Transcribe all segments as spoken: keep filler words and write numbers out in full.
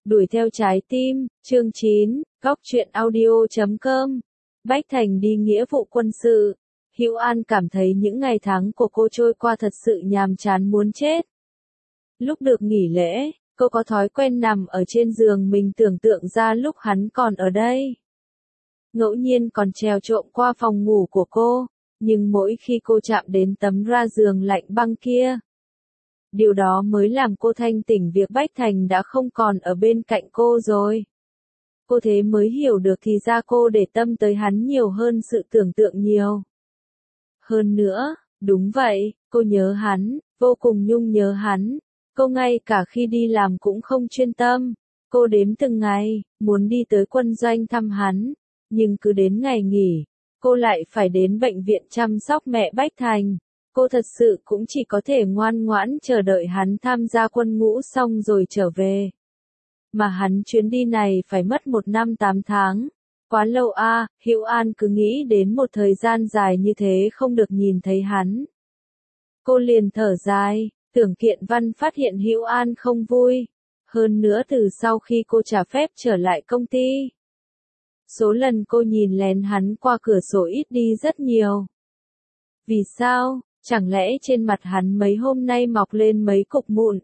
Đuổi theo trái tim, chương chín, góc truyện audio chấm com. Bách Thành đi nghĩa vụ quân sự. Hữu An cảm thấy những ngày tháng của cô trôi qua thật sự nhàm chán muốn chết. Lúc được nghỉ lễ, cô có thói quen nằm ở trên giường mình tưởng tượng ra lúc hắn còn ở đây. Ngẫu nhiên còn trèo trộm qua phòng ngủ của cô, nhưng mỗi khi cô chạm đến tấm ra giường lạnh băng kia, điều đó mới làm cô thanh tỉnh việc Bách Thành đã không còn ở bên cạnh cô rồi. Cô thế mới hiểu được thì ra cô để tâm tới hắn nhiều hơn sự tưởng tượng nhiều. Hơn nữa, đúng vậy, cô nhớ hắn, vô cùng nhung nhớ hắn. Cô ngay cả khi đi làm cũng không chuyên tâm. Cô đếm từng ngày, muốn đi tới quân doanh thăm hắn. Nhưng cứ đến ngày nghỉ, cô lại phải đến bệnh viện chăm sóc mẹ Bách Thành. Cô thật sự cũng chỉ có thể ngoan ngoãn chờ đợi hắn tham gia quân ngũ xong rồi trở về. Mà hắn chuyến đi này phải mất một năm tám tháng. Quá lâu a, à, Hữu An cứ nghĩ đến một thời gian dài như thế không được nhìn thấy hắn. Cô liền thở dài, Tưởng Kiện Văn phát hiện Hữu An không vui. Hơn nữa từ sau khi cô trả phép trở lại công ty, số lần cô nhìn lén hắn qua cửa sổ ít đi rất nhiều. Vì sao? Chẳng lẽ trên mặt hắn mấy hôm nay mọc lên mấy cục mụn,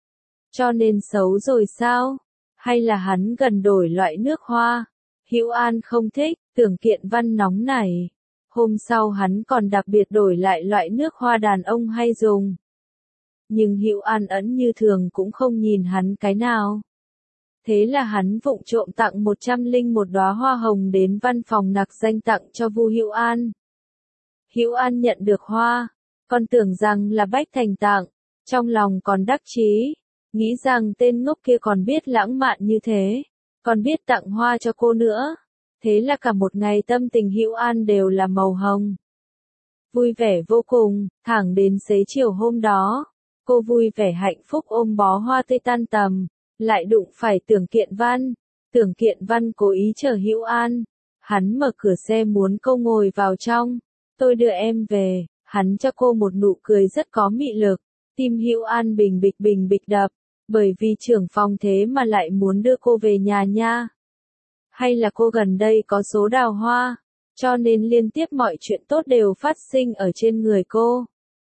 cho nên xấu rồi sao? Hay là hắn gần đổi loại nước hoa? Hữu An không thích, Tưởng Kiện Văn nóng nảy. Hôm sau hắn còn đặc biệt đổi lại loại nước hoa đàn ông hay dùng. Nhưng Hữu An ẩn như thường cũng không nhìn hắn cái nào. Thế là hắn vụng trộm tặng một trăm lẻ một đóa hoa hồng đến văn phòng nặc danh tặng cho Vu Hữu An. Hữu An nhận được hoa, còn tưởng rằng là Bách Thành tặng, trong lòng còn đắc chí, nghĩ rằng tên ngốc kia còn biết lãng mạn như thế, còn biết tặng hoa cho cô nữa. Thế là cả một ngày tâm tình Hữu An đều là màu hồng. Vui vẻ vô cùng, thẳng đến xế chiều hôm đó, cô vui vẻ hạnh phúc ôm bó hoa tươi tan tầm, lại đụng phải Tưởng Kiện Văn. Tưởng Kiện Văn cố ý chờ Hữu An, hắn mở cửa xe muốn cô ngồi vào trong. Tôi đưa em về. Hắn cho cô một nụ cười rất có mị lực, tim Hữu An bình bịch bình bịch đập, bởi vì trưởng phòng thế mà lại muốn đưa cô về nhà nha. Hay là cô gần đây có số đào hoa, cho nên liên tiếp mọi chuyện tốt đều phát sinh ở trên người cô.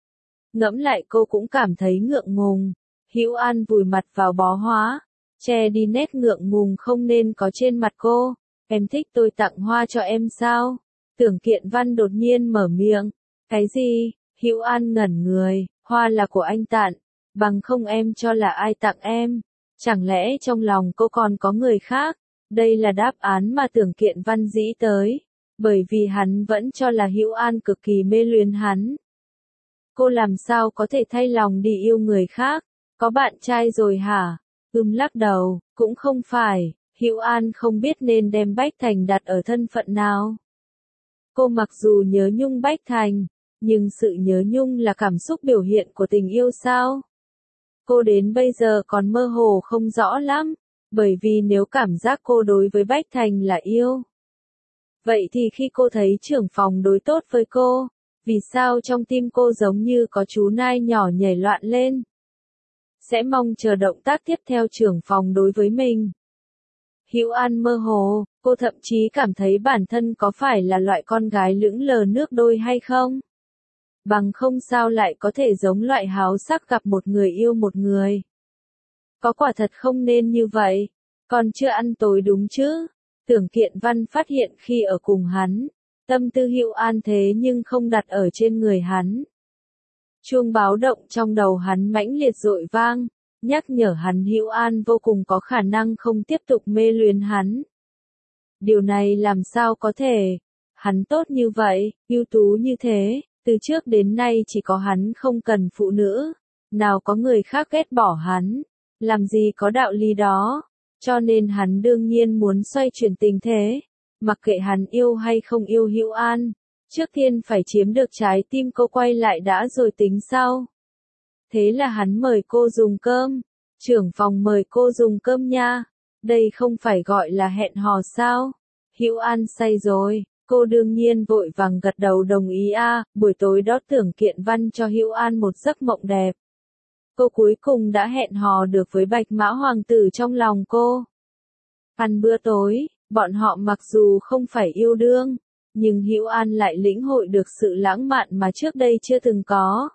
Ngẫm lại cô cũng cảm thấy ngượng ngùng. Hữu An vùi mặt vào bó hoa, che đi nét ngượng ngùng không nên có trên mặt cô. Em thích tôi tặng hoa cho em sao? Tưởng Kiện Văn đột nhiên mở miệng. Cái gì? Hữu An ngẩn người, hoa là của anh tặng, bằng không em cho là ai tặng em? Chẳng lẽ trong lòng cô còn có người khác? Đây là đáp án mà Tưởng Kiện Văn dĩ tới, bởi vì hắn vẫn cho là Hữu An cực kỳ mê luyến hắn. Cô làm sao có thể thay lòng đi yêu người khác? Có bạn trai rồi hả? Ưm lắc đầu, cũng không phải, Hữu An không biết nên đem Bách Thành đặt ở thân phận nào. Cô mặc dù nhớ nhung Bách Thành, nhưng sự nhớ nhung là cảm xúc biểu hiện của tình yêu sao? Cô đến bây giờ còn mơ hồ không rõ lắm, bởi vì nếu cảm giác cô đối với Bách Thành là yêu, vậy thì khi cô thấy trưởng phòng đối tốt với cô, vì sao trong tim cô giống như có chú nai nhỏ nhảy loạn lên? Sẽ mong chờ động tác tiếp theo trưởng phòng đối với mình. Hữu An mơ hồ, cô thậm chí cảm thấy bản thân có phải là loại con gái lững lờ nước đôi hay không? Bằng không sao lại có thể giống loại háo sắc gặp một người yêu một người. Có quả thật không nên như vậy, còn chưa ăn tối đúng chứ? Tưởng Kiện Văn phát hiện khi ở cùng hắn, tâm tư Hữu An thế nhưng không đặt ở trên người hắn. Chuông báo động trong đầu hắn mãnh liệt dội vang, nhắc nhở hắn Hữu An vô cùng có khả năng không tiếp tục mê luyến hắn. Điều này làm sao có thể? Hắn tốt như vậy, ưu tú như thế, từ trước đến nay chỉ có hắn không cần phụ nữ, nào có người khác ghét bỏ hắn, làm gì có đạo lý đó, cho nên hắn đương nhiên muốn xoay chuyển tình thế, mặc kệ hắn yêu hay không yêu Hữu An, trước tiên phải chiếm được trái tim cô quay lại đã rồi tính sau. Thế là hắn mời cô dùng cơm, trưởng phòng mời cô dùng cơm nha, đây không phải gọi là hẹn hò sao? Hữu An say rồi. Cô đương nhiên vội vàng gật đầu đồng ý a, à, buổi tối đó Tưởng Kiện Văn cho Hữu An một giấc mộng đẹp. cô cuối cùng đã hẹn hò được với Bạch Mã Hoàng tử trong lòng cô. Ăn bữa tối, bọn họ mặc dù không phải yêu đương, nhưng Hữu An lại lĩnh hội được sự lãng mạn mà trước đây chưa từng có.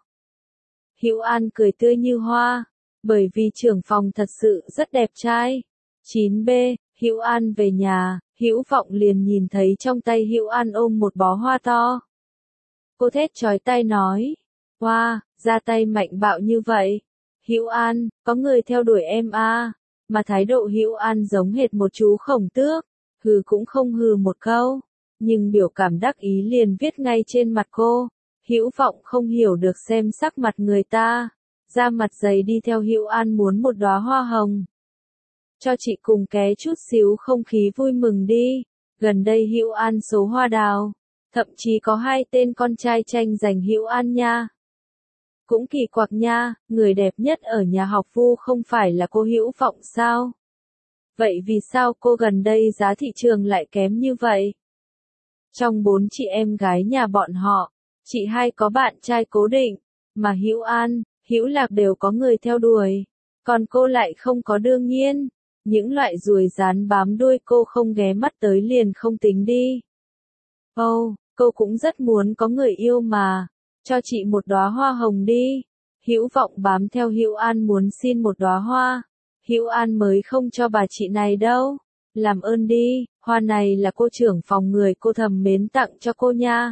Hữu An cười tươi như hoa, bởi vì trưởng phòng thật sự rất đẹp trai. chín B, Hữu An về nhà, Hữu Vọng liền nhìn thấy trong tay Hữu An ôm một bó hoa to. Cô thét chói tai nói, "Hoa, ra tay mạnh bạo như vậy. Hữu An, có người theo đuổi em à?" Mà thái độ Hữu An giống hệt một chú khổng tước, hừ cũng không hừ một câu, nhưng biểu cảm đắc ý liền viết ngay trên mặt cô. Hữu Vọng không hiểu được xem sắc mặt người ta, ra mặt dày đi theo Hữu An muốn một đóa hoa hồng. Cho chị cùng ké chút xíu không khí vui mừng đi, gần đây Hữu An số hoa đào, thậm chí có hai tên con trai tranh giành Hữu An nha. Cũng kỳ quặc nha, người đẹp nhất ở nhà học Vu không phải là cô Hữu Vọng sao? Vậy vì sao cô gần đây giá thị trường lại kém như vậy? Trong bốn chị em gái nhà bọn họ, chị hai có bạn trai cố định, mà Hữu An, Hữu Lạc đều có người theo đuổi, còn cô lại không có. Đương nhiên, những loại ruồi rán bám đuôi cô không ghé mắt tới liền không tính đi. Ồ, oh, cô cũng rất muốn có người yêu mà, cho chị một đóa hoa hồng đi. Hữu Vọng bám theo Hữu An muốn xin một đóa hoa. Hữu An mới không cho bà chị này đâu. Làm ơn đi, hoa này là cô trưởng phòng người cô thầm mến tặng cho cô nha.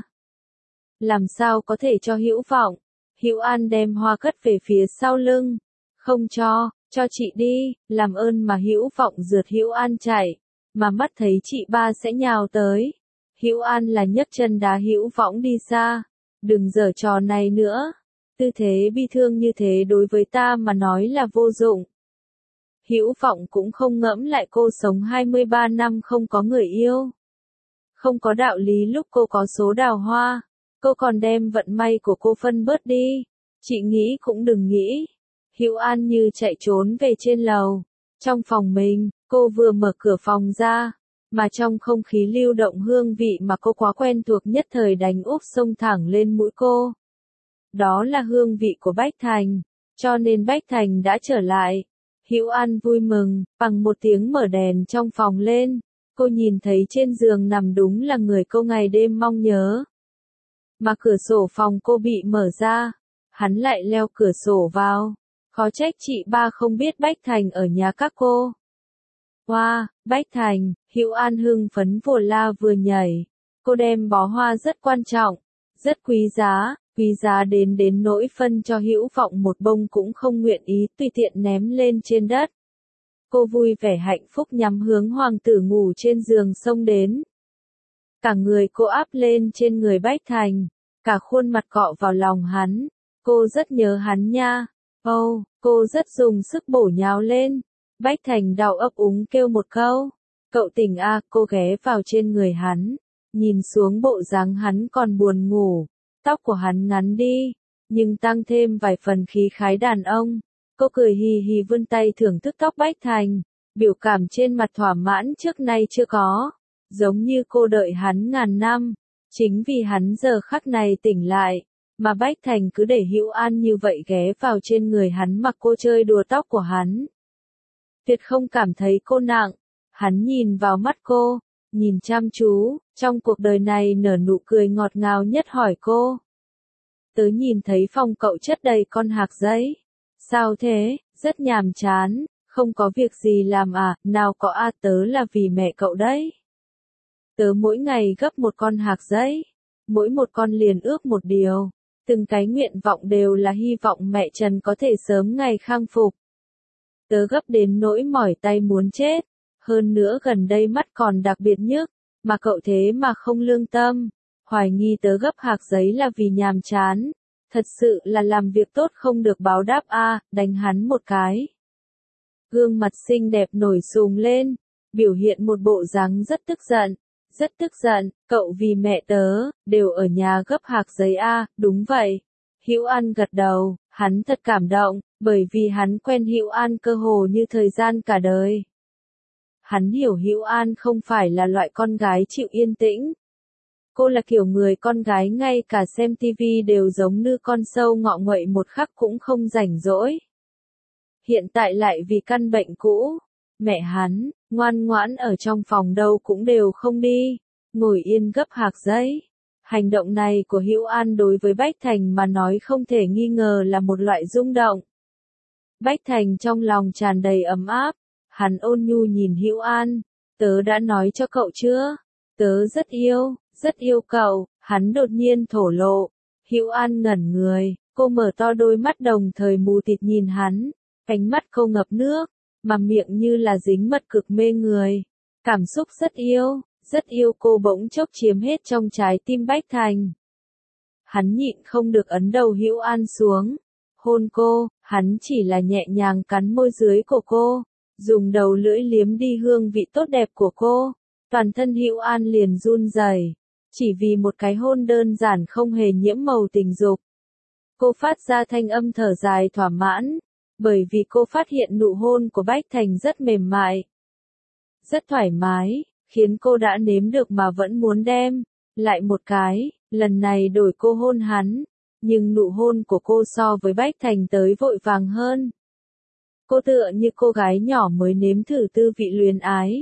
Làm sao có thể cho Hữu Vọng? Hữu An đem hoa cất về phía sau lưng. Không cho, cho chị đi, làm ơn. Mà Hữu Vọng rượt Hữu An chạy, mà mắt thấy chị ba sẽ nhào tới. Hữu An là nhấc chân đá Hữu Vọng đi xa. Đừng giở trò này nữa. Tư thế bi thương như thế đối với ta mà nói là vô dụng. Hữu Vọng cũng không ngẫm lại cô sống hai mươi ba năm không có người yêu. Không có đạo lý lúc cô có số đào hoa, cô còn đem vận may của cô phân bớt đi. Chị nghĩ cũng đừng nghĩ. Hữu An như chạy trốn về trên lầu. Trong phòng mình, cô vừa mở cửa phòng ra, mà trong không khí lưu động hương vị mà cô quá quen thuộc nhất thời đánh úp xông thẳng lên mũi cô. Đó là hương vị của Bách Thành, cho nên Bách Thành đã trở lại. Hữu An vui mừng, bằng một tiếng mở đèn trong phòng lên, cô nhìn thấy trên giường nằm đúng là người cô ngày đêm mong nhớ. Mà cửa sổ phòng cô bị mở ra, hắn lại leo cửa sổ vào, khó trách chị ba không biết Bách Thành ở nhà các cô. Hoa, Bách Thành, Hữu An hưng phấn vừa la vừa nhảy, cô đem bó hoa rất quan trọng, rất quý giá. Quý giá đến đến nỗi phân cho Hữu Vọng một bông cũng không nguyện ý tùy tiện ném lên trên đất. Cô vui vẻ hạnh phúc nhắm hướng hoàng tử ngủ trên giường xông đến. Cả người cô áp lên trên người Bách Thành, cả khuôn mặt cọ vào lòng hắn. Cô rất nhớ hắn nha. Ồ, oh, cô rất dùng sức bổ nhào lên. Bách Thành đau ấp úng kêu một câu. Cậu tỉnh à, cô ghé vào trên người hắn. Nhìn xuống bộ dáng hắn còn buồn ngủ. Tóc của hắn ngắn đi, nhưng tăng thêm vài phần khí khái đàn ông. Cô cười hì hì vươn tay thưởng thức tóc Bách Thành, biểu cảm trên mặt thỏa mãn trước nay chưa có, giống như cô đợi hắn ngàn năm. Chính vì hắn giờ khắc này tỉnh lại, mà Bách Thành cứ để Hữu An như vậy ghé vào trên người hắn mặc cô chơi đùa tóc của hắn. Tuyệt không cảm thấy cô nặng, hắn nhìn vào mắt cô. Nhìn chăm chú, trong cuộc đời này nở nụ cười ngọt ngào nhất hỏi cô. Tớ nhìn thấy phòng cậu chất đầy con hạc giấy. Sao thế, rất nhàm chán, không có việc gì làm à, nào có a à, tớ là vì mẹ cậu đấy. Tớ mỗi ngày gấp một con hạc giấy, mỗi một con liền ước một điều, từng cái nguyện vọng đều là hy vọng mẹ Trần có thể sớm ngày khang phục. Tớ gấp đến nỗi mỏi tay muốn chết. Hơn nữa gần đây mắt còn đặc biệt nhức, mà cậu thế mà không lương tâm, hoài nghi tớ gấp hạc giấy là vì nhàm chán, thật sự là làm việc tốt không được báo đáp a, à, đánh hắn một cái. Gương mặt xinh đẹp nổi sùng lên, biểu hiện một bộ dáng rất tức giận, rất tức giận, cậu vì mẹ tớ, đều ở nhà gấp hạc giấy a, à, đúng vậy. Hữu An gật đầu, hắn thật cảm động, bởi vì hắn quen Hữu An cơ hồ như thời gian cả đời. Hắn hiểu Hữu An không phải là loại con gái chịu yên tĩnh. Cô là kiểu người con gái ngay cả xem tivi đều giống như con sâu ngọ nguậy một khắc cũng không rảnh rỗi. hiện tại lại vì căn bệnh cũ. Mẹ hắn, ngoan ngoãn ở trong phòng đâu cũng đều không đi, ngồi yên gấp hạc giấy. Hành động này của Hữu An đối với Bách Thành mà nói không thể nghi ngờ là một loại rung động. Bách Thành trong lòng tràn đầy ấm áp, hắn ôn nhu nhìn Hữu An, tớ đã nói cho cậu chưa? Tớ rất yêu, rất yêu cậu, hắn đột nhiên thổ lộ. Hữu An ngẩn người, cô mở to đôi mắt đồng thời mù tịt nhìn hắn, cánh mắt cô ngập nước, mà miệng như là dính mật cực mê người. Cảm xúc rất yêu, rất yêu cô bỗng chốc chiếm hết trong trái tim Bách Thành. Hắn nhịn không được ấn đầu Hữu An xuống, hôn cô, hắn chỉ là nhẹ nhàng cắn môi dưới của cô, dùng đầu lưỡi liếm đi hương vị tốt đẹp của cô. Toàn thân Hữu An liền run rẩy, chỉ vì một cái hôn đơn giản không hề nhiễm màu tình dục. Cô phát ra thanh âm thở dài thỏa mãn, bởi vì cô phát hiện nụ hôn của Bách Thành rất mềm mại, rất thoải mái, khiến cô đã nếm được mà vẫn muốn đem lại một cái. Lần này đổi cô hôn hắn, nhưng nụ hôn của cô so với Bách Thành tới vội vàng hơn. Cô tựa như cô gái nhỏ mới nếm thử tư vị luyến ái.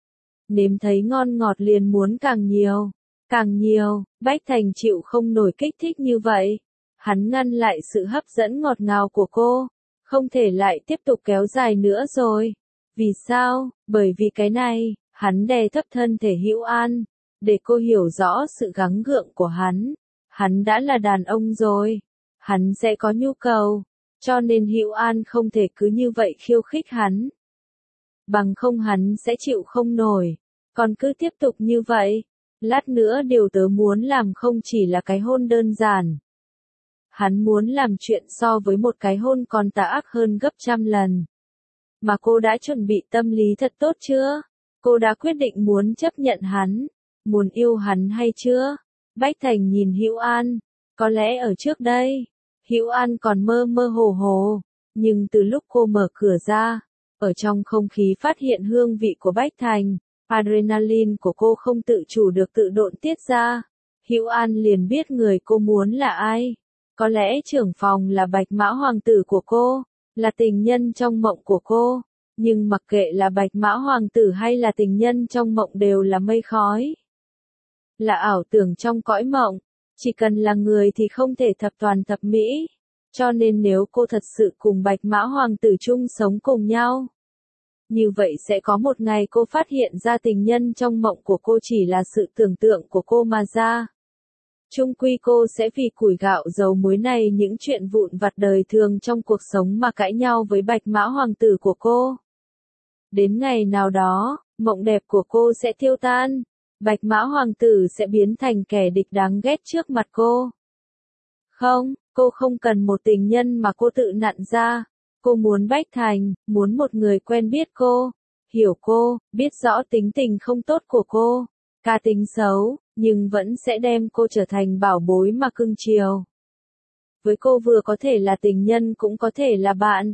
Nếm thấy ngon ngọt liền muốn càng nhiều, càng nhiều. Bách Thành chịu không nổi kích thích như vậy. Hắn ngăn lại sự hấp dẫn ngọt ngào của cô, không thể lại tiếp tục kéo dài nữa rồi. Vì sao? Bởi vì cái này, hắn đè thấp thân thể Hữu An, để cô hiểu rõ sự gắng gượng của hắn. Hắn đã là đàn ông rồi, hắn sẽ có nhu cầu, cho nên Hữu An không thể cứ như vậy khiêu khích hắn. Bằng không hắn sẽ chịu không nổi, còn cứ tiếp tục như vậy, lát nữa điều tớ muốn làm không chỉ là cái hôn đơn giản. Hắn muốn làm chuyện so với một cái hôn còn tà ác hơn gấp trăm lần. Mà cô đã chuẩn bị tâm lý thật tốt chưa? Cô đã quyết định muốn chấp nhận hắn, muốn yêu hắn hay chưa? Bách Thành nhìn Hữu An, có lẽ ở trước đây, Hữu An còn mơ mơ hồ hồ, nhưng từ lúc cô mở cửa ra, ở trong không khí phát hiện hương vị của Bách Thành, adrenaline của cô không tự chủ được tự độn tiết ra. Hữu An liền biết người cô muốn là ai. Có lẽ trưởng phòng là Bạch Mã Hoàng tử của cô, là tình nhân trong mộng của cô, nhưng mặc kệ là Bạch Mã Hoàng tử hay là tình nhân trong mộng đều là mây khói. Là ảo tưởng trong cõi mộng, chỉ cần là người thì không thể thập toàn thập mỹ, cho nên nếu cô thật sự cùng Bạch Mã Hoàng tử chung sống cùng nhau, như vậy sẽ có một ngày cô phát hiện ra tình nhân trong mộng của cô chỉ là sự tưởng tượng của cô mà ra. Chung quy cô sẽ vì củi gạo dầu muối này những chuyện vụn vặt đời thường trong cuộc sống mà cãi nhau với Bạch Mã Hoàng tử của cô. Đến ngày nào đó, mộng đẹp của cô sẽ tiêu tan, Bạch Mã Hoàng tử sẽ biến thành kẻ địch đáng ghét trước mặt cô. Không, cô không cần một tình nhân mà cô tự nặn ra. Cô muốn Bách Thành, muốn một người quen biết cô, hiểu cô, biết rõ tính tình không tốt của cô, cá tính xấu, nhưng vẫn sẽ đem cô trở thành bảo bối mà cưng chiều. Với cô vừa có thể là tình nhân cũng có thể là bạn.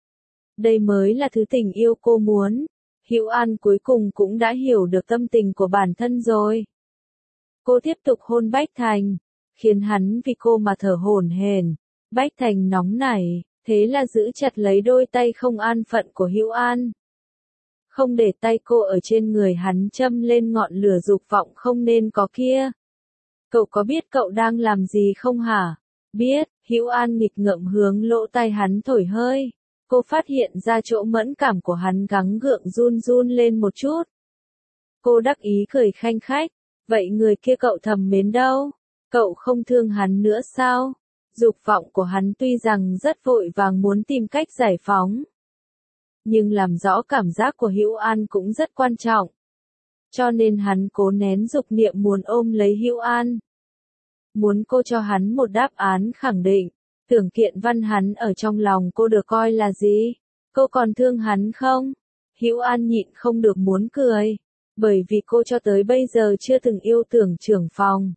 Đây mới là thứ tình yêu cô muốn. Hữu An cuối cùng cũng đã hiểu được tâm tình của bản thân rồi. Cô tiếp tục hôn Bách Thành, khiến hắn vì cô mà thở hổn hển. Bách Thành nóng nảy, thế là giữ chặt lấy đôi tay không an phận của Hữu An. Không để tay cô ở trên người hắn châm lên ngọn lửa dục vọng không nên có kia. Cậu có biết cậu đang làm gì không hả? Biết, Hữu An nghịch ngợm hướng lỗ tai hắn thổi hơi. Cô phát hiện ra chỗ mẫn cảm của hắn gắng gượng run run lên một chút. Cô đắc ý cười khanh khách, vậy người kia cậu thầm mến đâu? Cậu không thương hắn nữa sao? Dục vọng của hắn tuy rằng rất vội vàng muốn tìm cách giải phóng, nhưng làm rõ cảm giác của Hữu An cũng rất quan trọng. Cho nên hắn cố nén dục niệm muốn ôm lấy Hữu An. Muốn cô cho hắn một đáp án khẳng định. Tưởng kiện văn hắn ở trong lòng cô được coi là gì? Cô còn thương hắn không? Hữu An nhịn không được muốn cười. Bởi vì cô cho tới bây giờ chưa từng yêu tưởng trưởng phòng.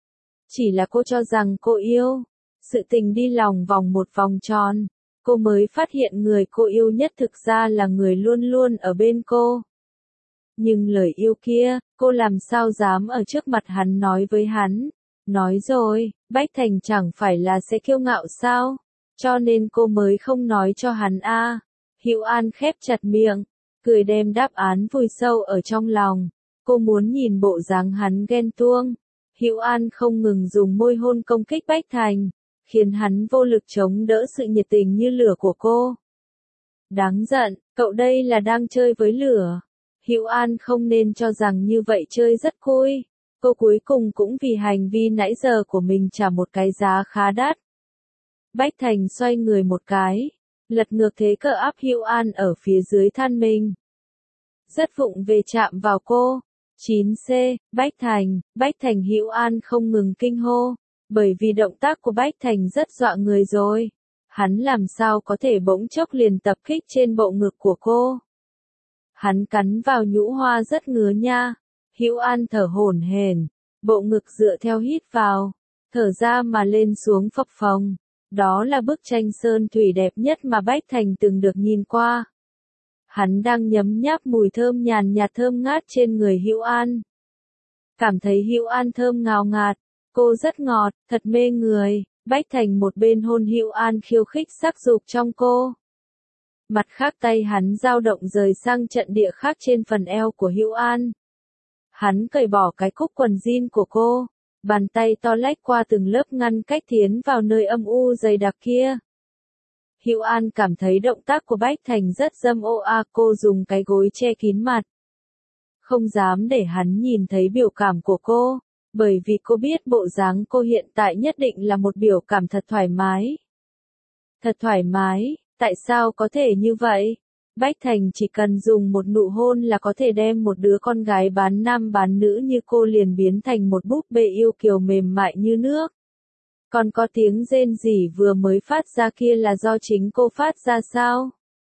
Chỉ là cô cho rằng cô yêu. Sự tình đi lòng vòng một vòng tròn. Cô mới phát hiện người cô yêu nhất thực ra là người luôn luôn ở bên cô. Nhưng lời yêu kia, cô làm sao dám ở trước mặt hắn nói với hắn. Nói rồi, Bách Thành chẳng phải là sẽ kiêu ngạo sao? Cho nên cô mới không nói cho hắn a. Hữu An khép chặt miệng, cười đem đáp án vùi sâu ở trong lòng. Cô muốn nhìn bộ dáng hắn ghen tuông. Hữu An không ngừng dùng môi hôn công kích Bách Thành, khiến hắn vô lực chống đỡ sự nhiệt tình như lửa của cô. Đáng giận, cậu đây là đang chơi với lửa. Hữu An không nên cho rằng như vậy chơi rất vui. Cô cuối cùng cũng vì hành vi nãy giờ của mình trả một cái giá khá đắt. Bách Thành xoay người một cái, lật ngược thế cờ áp Hữu An ở phía dưới thân mình. Rất vụng về chạm vào cô. chín C, Bách Thành, Bách Thành Hữu An không ngừng kinh hô, bởi vì động tác của Bách Thành rất dọa người rồi. Hắn làm sao có thể bỗng chốc liền tập kích trên bộ ngực của cô. Hắn cắn vào nhũ hoa rất ngứa nha. Hữu An thở hổn hển, bộ ngực dựa theo hít vào, thở ra mà lên xuống phập phồng. Đó là bức tranh sơn thủy đẹp nhất mà Bách Thành từng được nhìn qua. Hắn đang nhấm nháp mùi thơm nhàn nhạt thơm ngát trên người Hữu An. Cảm thấy Hữu An thơm ngào ngạt, cô rất ngọt, thật mê người. Bách Thành một bên hôn Hữu An khiêu khích sắc dục trong cô. Mặt khác tay hắn dao động rời sang trận địa khác trên phần eo của Hữu An. Hắn cởi bỏ cái cúc quần jean của cô, bàn tay to lách qua từng lớp ngăn cách tiến vào nơi âm u dày đặc kia. Hữu An cảm thấy động tác của Bách Thành rất dâm ô a, cô dùng cái gối che kín mặt. Không dám để hắn nhìn thấy biểu cảm của cô, bởi vì cô biết bộ dáng cô hiện tại nhất định là một biểu cảm thật thoải mái. Thật thoải mái, tại sao có thể như vậy? Bách Thành chỉ cần dùng một nụ hôn là có thể đem một đứa con gái bán nam bán nữ như cô liền biến thành một búp bê yêu kiều mềm mại như nước. Còn có tiếng rên rỉ vừa mới phát ra kia là do chính cô phát ra sao?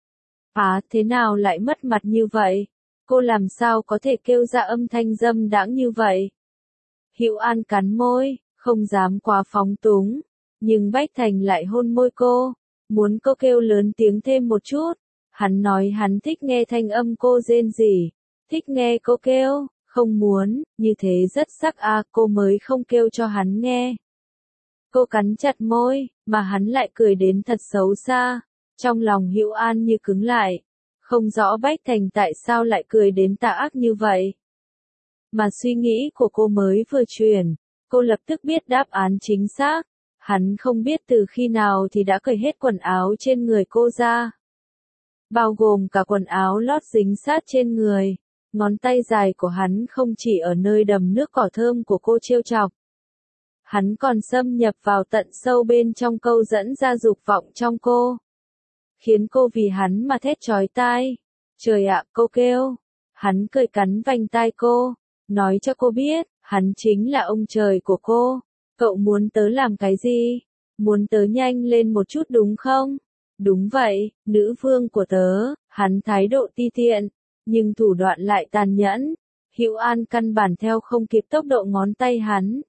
À, thế nào lại mất mặt như vậy? Cô làm sao có thể kêu ra âm thanh dâm đãng như vậy? Hữu An cắn môi, không dám quá phóng túng, nhưng Bách Thành lại hôn môi cô, muốn cô kêu lớn tiếng thêm một chút. Hắn nói hắn thích nghe thanh âm cô rên rỉ, thích nghe cô kêu, không muốn, như thế rất sắc à, cô mới không kêu cho hắn nghe. Cô cắn chặt môi, mà hắn lại cười đến thật xấu xa. Trong lòng Hữu An như cứng lại, không rõ Bách Thành tại sao lại cười đến tà ác như vậy. Mà suy nghĩ của cô mới vừa chuyển, cô lập tức biết đáp án chính xác. Hắn không biết từ khi nào thì đã cởi hết quần áo trên người cô ra. Bao gồm cả quần áo lót dính sát trên người. Ngón tay dài của hắn không chỉ ở nơi đầm nước cỏ thơm của cô trêu chọc. Hắn còn xâm nhập vào tận sâu bên trong câu dẫn ra dục vọng trong cô. Khiến cô vì hắn mà thét chói tai. Trời ạ, cô kêu. Hắn cười cắn vành tai cô, nói cho cô biết, hắn chính là ông trời của cô. Cậu muốn tớ làm cái gì? Muốn tớ nhanh lên một chút đúng không? Đúng vậy, nữ vương của tớ. Hắn thái độ ti tiện, nhưng thủ đoạn lại tàn nhẫn. Hữu An căn bản theo không kịp tốc độ ngón tay hắn.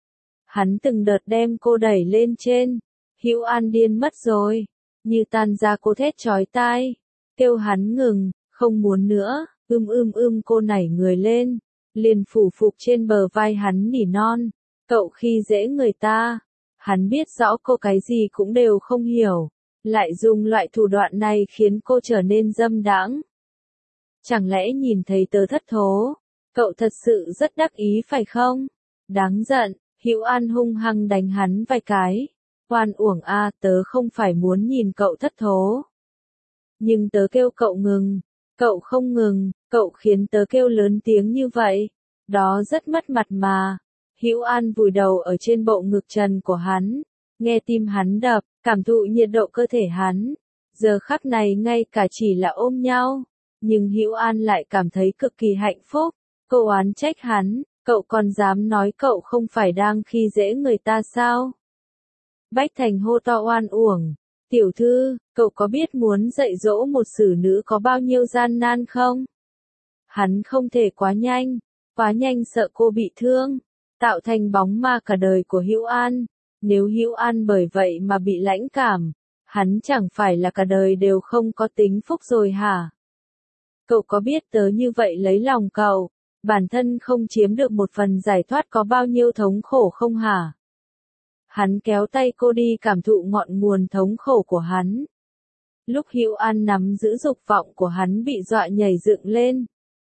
Hắn từng đợt đem cô đẩy lên trên. Hữu An điên mất rồi. Như tan ra cô thét chói tai. Kêu hắn ngừng, không muốn nữa. Ưm ưm ưm cô nảy người lên. Liền phủ phục trên bờ vai hắn nỉ non. Cậu khi dễ người ta. Hắn biết rõ cô cái gì cũng đều không hiểu. Lại dùng loại thủ đoạn này khiến cô trở nên dâm đãng. Chẳng lẽ nhìn thấy tớ thất thố? Cậu thật sự rất đắc ý phải không? Đáng giận. Hữu An hung hăng đánh hắn vài cái. Oan uổng a, tớ không phải muốn nhìn cậu thất thố. Nhưng tớ kêu cậu ngừng. Cậu không ngừng, cậu khiến tớ kêu lớn tiếng như vậy. Đó rất mất mặt mà. Hữu An vùi đầu ở trên bộ ngực trần của hắn. Nghe tim hắn đập, cảm thụ nhiệt độ cơ thể hắn. Giờ khắc này ngay cả chỉ là ôm nhau. Nhưng Hữu An lại cảm thấy cực kỳ hạnh phúc. Cô oán trách hắn. Cậu còn dám nói cậu không phải đang khi dễ người ta sao? Bách Thành hô to oan uổng. Tiểu thư, cậu có biết muốn dạy dỗ một xử nữ có bao nhiêu gian nan không? Hắn không thể quá nhanh. Quá nhanh sợ cô bị thương. Tạo thành bóng ma cả đời của Hữu An. Nếu Hữu An bởi vậy mà bị lãnh cảm, hắn chẳng phải là cả đời đều không có tính phúc rồi hả? Cậu có biết tớ như vậy lấy lòng cậu, bản thân không chiếm được một phần giải thoát có bao nhiêu thống khổ không hả? Hắn kéo tay cô đi cảm thụ ngọn nguồn thống khổ của hắn. Lúc Hữu An nắm giữ dục vọng của hắn bị dọa nhảy dựng lên.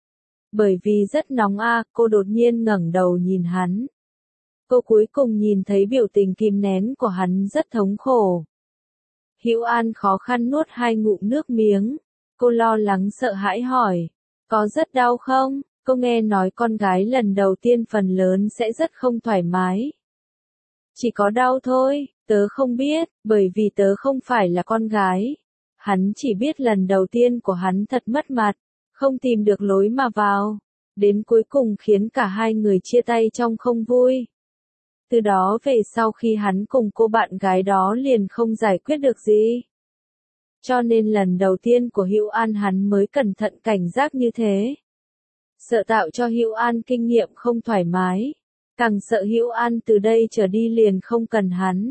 Bởi vì rất nóng a, cô đột nhiên ngẩng đầu nhìn hắn. Cô cuối cùng nhìn thấy biểu tình kìm nén của hắn rất thống khổ. Hữu An khó khăn nuốt hai ngụm nước miếng. Cô lo lắng sợ hãi hỏi. Có rất đau không? Cô nghe nói con gái lần đầu tiên phần lớn sẽ rất không thoải mái. Chỉ có đau thôi, tớ không biết, bởi vì tớ không phải là con gái. Hắn chỉ biết lần đầu tiên của hắn thật mất mặt, không tìm được lối mà vào. Đến cuối cùng khiến cả hai người chia tay trong không vui. Từ đó về sau khi hắn cùng cô bạn gái đó liền không giải quyết được gì. Cho nên lần đầu tiên của Hữu An hắn mới cẩn thận cảnh giác như thế. Sợ tạo cho Hữu An kinh nghiệm không thoải mái. Càng sợ Hữu An từ đây trở đi liền không cần hắn.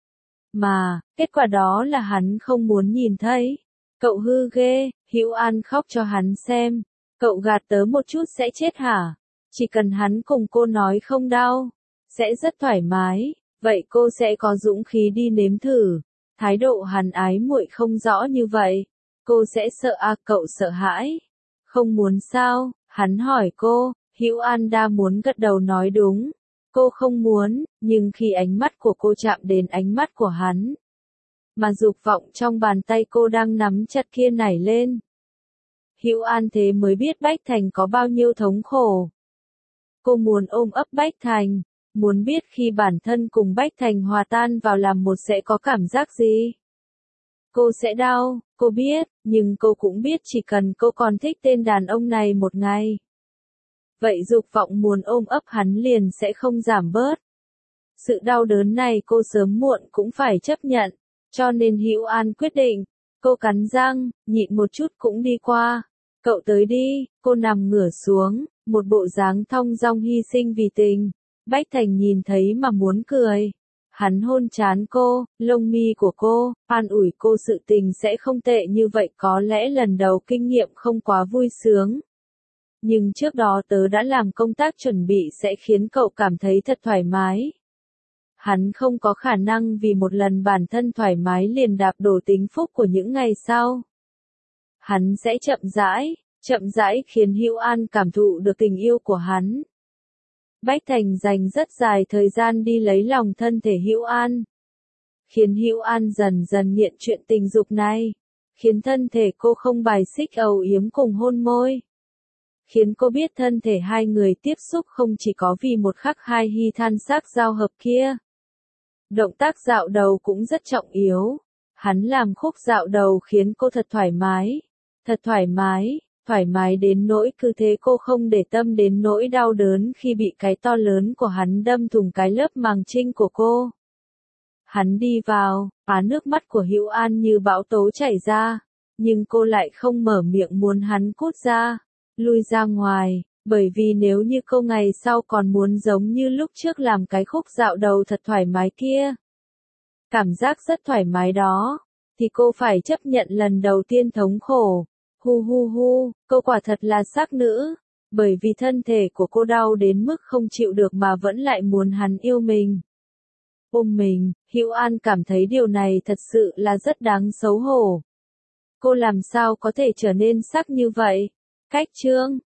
Mà, kết quả đó là hắn không muốn nhìn thấy. Cậu hư ghê, Hữu An khóc cho hắn xem. Cậu gạt tớ một chút sẽ chết hả? Chỉ cần hắn cùng cô nói không đau, sẽ rất thoải mái. Vậy cô sẽ có dũng khí đi nếm thử. Thái độ hắn ái muội không rõ như vậy. Cô sẽ sợ à, cậu sợ hãi. Không muốn sao? Hắn hỏi cô. Hữu An đa muốn gật đầu nói đúng. Cô không muốn, nhưng khi ánh mắt của cô chạm đến ánh mắt của hắn, mà dục vọng trong bàn tay cô đang nắm chặt kia nảy lên. Hữu An thế mới biết Bách Thành có bao nhiêu thống khổ. Cô muốn ôm ấp Bách Thành, muốn biết khi bản thân cùng Bách Thành hòa tan vào làm một sẽ có cảm giác gì. Cô sẽ đau, cô biết, nhưng cô cũng biết chỉ cần cô còn thích tên đàn ông này một ngày. Vậy dục vọng muốn ôm ấp hắn liền sẽ không giảm bớt. Sự đau đớn này cô sớm muộn cũng phải chấp nhận, cho nên Hữu An quyết định. Cô cắn răng, nhịn một chút cũng đi qua. Cậu tới đi, cô nằm ngửa xuống, một bộ dáng thong dong hy sinh vì tình. Bách Thành nhìn thấy mà muốn cười. Hắn hôn trán cô, lông mi của cô, an ủi cô sự tình sẽ không tệ như vậy, có lẽ lần đầu kinh nghiệm không quá vui sướng. Nhưng trước đó tớ đã làm công tác chuẩn bị sẽ khiến cậu cảm thấy thật thoải mái. Hắn không có khả năng vì một lần bản thân thoải mái liền đạp đổ tính phúc của những ngày sau. Hắn sẽ chậm rãi, chậm rãi khiến Hữu An cảm thụ được tình yêu của hắn. Bách Thành dành rất dài thời gian đi lấy lòng thân thể Hữu An. Khiến Hữu An dần dần nghiện chuyện tình dục này. Khiến thân thể cô không bài xích âu yếm cùng hôn môi. Khiến cô biết thân thể hai người tiếp xúc không chỉ có vì một khắc hai hy than sắc giao hợp kia. Động tác dạo đầu cũng rất trọng yếu. Hắn làm khúc dạo đầu khiến cô thật thoải mái. Thật thoải mái, thoải mái đến nỗi cứ thế cô không để tâm đến nỗi đau đớn khi bị cái to lớn của hắn đâm thủng cái lớp màng trinh của cô. Hắn đi vào, á nước mắt của Hữu An như bão tố chảy ra. Nhưng cô lại không mở miệng muốn hắn cút ra. Lui ra ngoài, bởi vì nếu như cô ngày sau còn muốn giống như lúc trước làm cái khúc dạo đầu thật thoải mái kia, cảm giác rất thoải mái đó, thì cô phải chấp nhận lần đầu tiên thống khổ. Hu hu hu, cô quả thật là sắc nữ, bởi vì thân thể của cô đau đến mức không chịu được mà vẫn lại muốn hắn yêu mình. Ôm mình, Hữu An cảm thấy điều này thật sự là rất đáng xấu hổ. Cô làm sao có thể trở nên sắc như vậy? Cách chương